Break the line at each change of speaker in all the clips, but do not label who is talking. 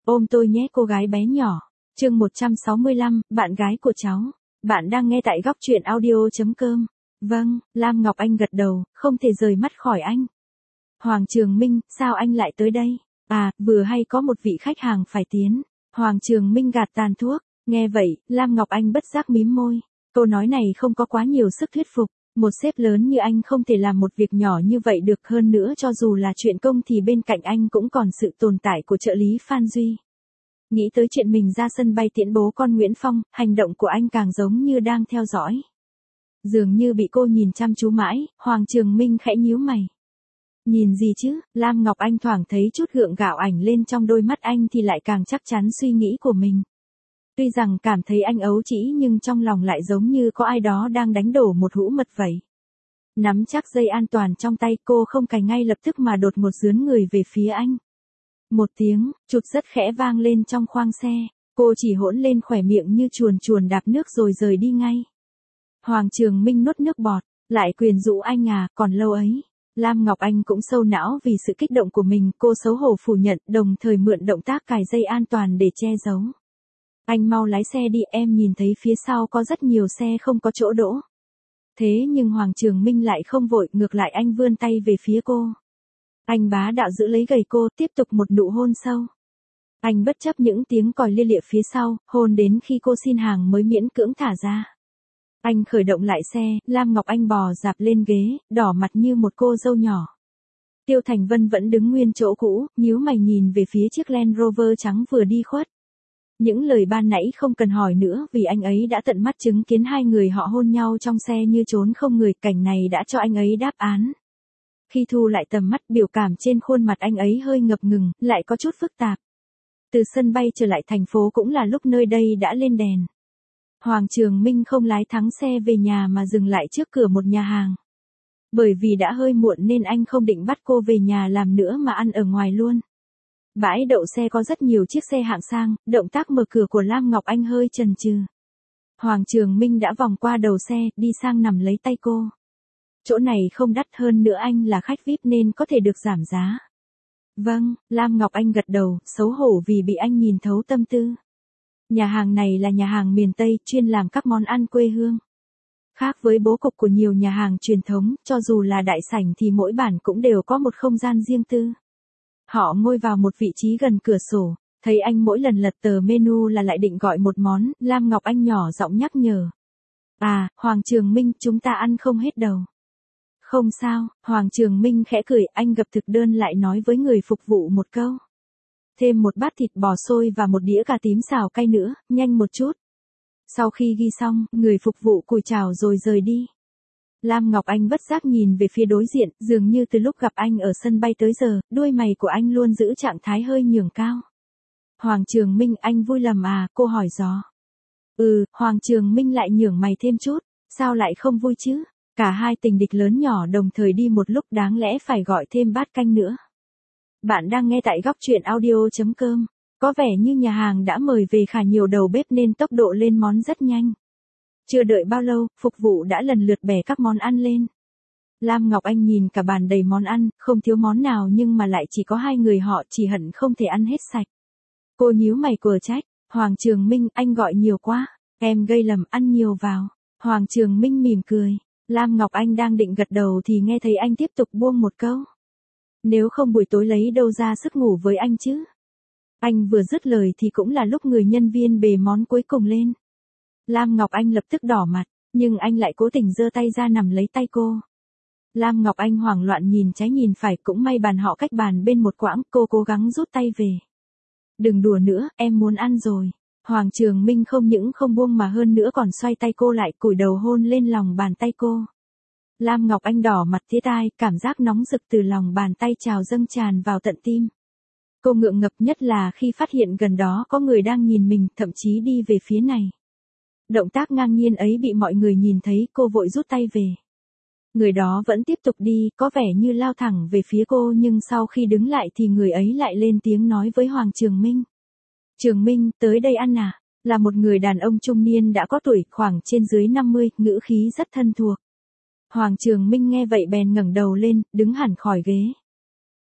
Ôm tôi nhé cô gái bé nhỏ. Chương 165, bạn gái của cháu. Bạn đang nghe tại góc truyện audio.com. Vâng, Lam Ngọc Anh gật đầu, không thể rời mắt khỏi anh. Hoàng Trường Minh, sao anh lại tới đây? À, vừa hay có một vị khách hàng phải tiến. Hoàng Trường Minh gạt tàn thuốc. Nghe vậy, Lam Ngọc Anh bất giác mím môi. Câu nói này không có quá nhiều sức thuyết phục. Một sếp lớn như anh không thể làm một việc nhỏ như vậy được, hơn nữa cho dù là chuyện công thì bên cạnh anh cũng còn sự tồn tại của trợ lý Phan Duy. Nghĩ tới chuyện mình ra sân bay tiễn bố con Nguyễn Phong, hành động của anh càng giống như đang theo dõi. Dường như bị cô nhìn chăm chú mãi, Hoàng Trường Minh khẽ nhíu mày. Nhìn gì chứ? Lam Ngọc Anh thoảng thấy chút gượng gạo ảnh lên trong đôi mắt anh thì lại càng chắc chắn suy nghĩ của mình. Tuy rằng cảm thấy anh ấu trĩ nhưng trong lòng lại giống như có ai đó đang đánh đổ một hũ mật vậy. Nắm chắc dây an toàn trong tay, cô không cài ngay lập tức mà đột ngột dướn người về phía anh. Một tiếng, chụt rất khẽ vang lên trong khoang xe, cô chỉ hỗn lên khỏe miệng như chuồn chuồn đạp nước rồi rời đi ngay. Hoàng Trường Minh nuốt nước bọt, lại quyến rũ anh à, còn lâu ấy. Lam Ngọc Anh cũng sâu não vì sự kích động của mình, cô xấu hổ phủ nhận, đồng thời mượn động tác cài dây an toàn để che giấu. Anh mau lái xe đi, em nhìn thấy phía sau có rất nhiều xe không có chỗ đỗ. Thế nhưng Hoàng Trường Minh lại không vội, ngược lại anh vươn tay về phía cô. Anh bá đạo giữ lấy gầy cô, tiếp tục một nụ hôn sâu. Anh bất chấp những tiếng còi lia lịa phía sau, hôn đến khi cô xin hàng mới miễn cưỡng thả ra. Anh khởi động lại xe, Lam Ngọc Anh bò dạp lên ghế, đỏ mặt như một cô dâu nhỏ. Tiêu Thành Vân vẫn đứng nguyên chỗ cũ, nhíu mày nhìn về phía chiếc Land Rover trắng vừa đi khuất. Những lời ban nãy không cần hỏi nữa vì anh ấy đã tận mắt chứng kiến hai người họ hôn nhau trong xe như trốn không người, cảnh này đã cho anh ấy đáp án. Khi thu lại tầm mắt, biểu cảm trên khuôn mặt anh ấy hơi ngập ngừng, lại có chút phức tạp. Từ sân bay trở lại thành phố cũng là lúc nơi đây đã lên đèn. Hoàng Trường Minh không lái thắng xe về nhà mà dừng lại trước cửa một nhà hàng. Bởi vì đã hơi muộn nên anh không định bắt cô về nhà làm nữa mà ăn ở ngoài luôn. Bãi đậu xe có rất nhiều chiếc xe hạng sang, động tác mở cửa của Lam Ngọc Anh hơi chần chừ. Hoàng Trường Minh đã vòng qua đầu xe, đi sang nằm lấy tay cô. Chỗ này không đắt, hơn nữa anh là khách VIP nên có thể được giảm giá. Vâng, Lam Ngọc Anh gật đầu, xấu hổ vì bị anh nhìn thấu tâm tư. Nhà hàng này là nhà hàng miền Tây, chuyên làm các món ăn quê hương. Khác với bố cục của nhiều nhà hàng truyền thống, cho dù là đại sảnh thì mỗi bàn cũng đều có một không gian riêng tư. Họ ngồi vào một vị trí gần cửa sổ, thấy anh mỗi lần lật tờ menu là lại định gọi một món, Lam Ngọc Anh nhỏ giọng nhắc nhở. À, Hoàng Trường Minh, chúng ta ăn không hết đâu. Không sao, Hoàng Trường Minh khẽ cười, anh gập thực đơn lại nói với người phục vụ một câu. Thêm một bát thịt bò xôi và một đĩa cà tím xào cay nữa, nhanh một chút. Sau khi ghi xong, người phục vụ cùi chào rồi rời đi. Lam Ngọc Anh bất giác nhìn về phía đối diện, dường như từ lúc gặp anh ở sân bay tới giờ, đuôi mày của anh luôn giữ trạng thái hơi nhường cao. Hoàng Trường Minh, anh vui lầm à, cô hỏi dò. Hoàng Trường Minh lại nhường mày thêm chút, sao lại không vui chứ? Cả hai tình địch lớn nhỏ đồng thời đi một lúc, đáng lẽ phải gọi thêm bát canh nữa. Bạn đang nghe tại góc truyện audio.com. Có vẻ như nhà hàng đã mời về khá nhiều đầu bếp nên tốc độ lên món rất nhanh. Chưa đợi bao lâu, phục vụ đã lần lượt bẻ các món ăn lên. Lam Ngọc Anh nhìn cả bàn đầy món ăn, không thiếu món nào nhưng mà lại chỉ có hai người họ, chỉ hận không thể ăn hết sạch. Cô nhíu mày quờ trách, Hoàng Trường Minh, anh gọi nhiều quá, em gây lầm, ăn nhiều vào. Hoàng Trường Minh mỉm cười, Lam Ngọc Anh đang định gật đầu thì nghe thấy anh tiếp tục buông một câu. Nếu không buổi tối lấy đâu ra sức ngủ với anh chứ? Anh vừa dứt lời thì cũng là lúc người nhân viên bề món cuối cùng lên. Lam Ngọc Anh lập tức đỏ mặt, nhưng anh lại cố tình giơ tay ra nắm lấy tay cô. Lam Ngọc Anh hoảng loạn nhìn trái nhìn phải, cũng may bàn họ cách bàn bên một quãng, cô cố gắng rút tay về. Đừng đùa nữa, em muốn ăn rồi. Hoàng Trường Minh không những không buông mà hơn nữa còn xoay tay cô lại, cúi đầu hôn lên lòng bàn tay cô. Lam Ngọc Anh đỏ mặt tía tai, cảm giác nóng rực từ lòng bàn tay trào dâng tràn vào tận tim. Cô ngượng ngập nhất là khi phát hiện gần đó có người đang nhìn mình, thậm chí đi về phía này. Động tác ngang nhiên ấy bị mọi người nhìn thấy, cô vội rút tay về. Người đó vẫn tiếp tục đi, có vẻ như lao thẳng về phía cô, nhưng sau khi đứng lại thì người ấy lại lên tiếng nói với Hoàng Trường Minh. Trường Minh, tới đây ăn à? Là một người đàn ông trung niên đã có tuổi, khoảng trên dưới 50, ngữ khí rất thân thuộc. Hoàng Trường Minh nghe vậy bèn ngẩng đầu lên, đứng hẳn khỏi ghế.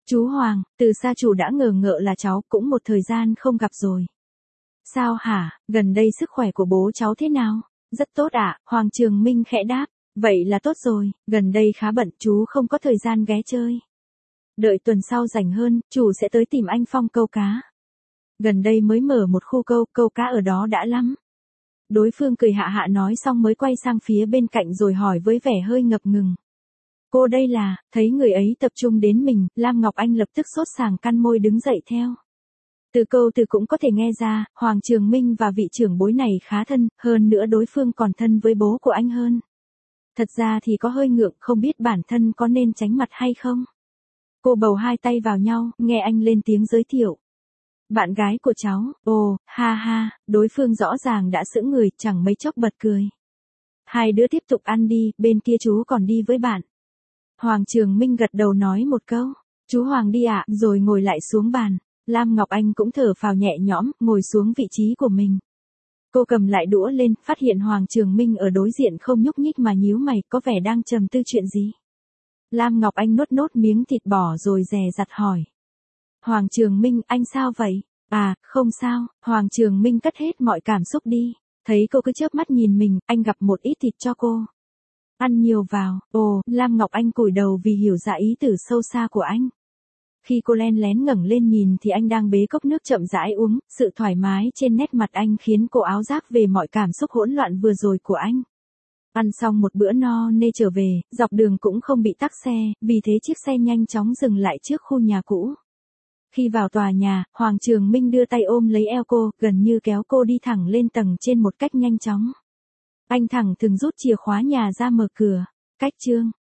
Chú Hoàng, từ xa chủ đã ngờ ngợ là cháu, cũng một thời gian không gặp rồi. Sao hả, gần đây sức khỏe của bố cháu thế nào? Rất tốt ạ, Hoàng Trường Minh khẽ đáp. Vậy là tốt rồi, gần đây khá bận, chú không có thời gian ghé chơi. Đợi tuần sau rảnh hơn, chủ sẽ tới tìm anh Phong câu cá. Gần đây mới mở một khu câu cá ở đó đã lắm. Đối phương cười hạ hạ nói xong mới quay sang phía bên cạnh rồi hỏi với vẻ hơi ngập ngừng. Cô đây là, thấy người ấy tập trung đến mình, Lam Ngọc Anh lập tức sốt sàng cắn môi đứng dậy theo. Từ câu từ cũng có thể nghe ra, Hoàng Trường Minh và vị trưởng bối này khá thân, hơn nữa đối phương còn thân với bố của anh hơn. Thật ra thì có hơi ngượng, không biết bản thân có nên tránh mặt hay không. Cô bầu hai tay vào nhau, nghe anh lên tiếng giới thiệu. Bạn gái của cháu, ồ, ha ha, đối phương rõ ràng đã sững người, chẳng mấy chốc bật cười. Hai đứa tiếp tục ăn đi, bên kia chú còn đi với bạn. Hoàng Trường Minh gật đầu nói một câu, chú Hoàng đi ạ, rồi ngồi lại xuống bàn. Lam Ngọc Anh cũng thở phào nhẹ nhõm, ngồi xuống vị trí của mình. Cô cầm lại đũa lên, phát hiện Hoàng Trường Minh ở đối diện không nhúc nhích mà nhíu mày, có vẻ đang trầm tư chuyện gì. Lam Ngọc Anh nuốt miếng thịt bò rồi dè dặt hỏi. Hoàng Trường Minh, anh sao vậy? À, không sao, Hoàng Trường Minh cất hết mọi cảm xúc đi. Thấy cô cứ chớp mắt nhìn mình, anh gắp một ít thịt cho cô. Ăn nhiều vào, ồ, Lam Ngọc Anh cúi đầu vì hiểu ra ý tử sâu xa của anh. Khi cô len lén ngẩng lên nhìn thì anh đang bế cốc nước chậm rãi uống, sự thoải mái trên nét mặt anh khiến cô áo giác về mọi cảm xúc hỗn loạn vừa rồi của anh. Ăn xong một bữa no nê trở về, dọc đường cũng không bị tắc xe, vì thế chiếc xe nhanh chóng dừng lại trước khu nhà cũ. Khi vào tòa nhà, Hoàng Trường Minh đưa tay ôm lấy eo cô, gần như kéo cô đi thẳng lên tầng trên một cách nhanh chóng. Anh thẳng thừng rút chìa khóa nhà ra mở cửa. Cách chương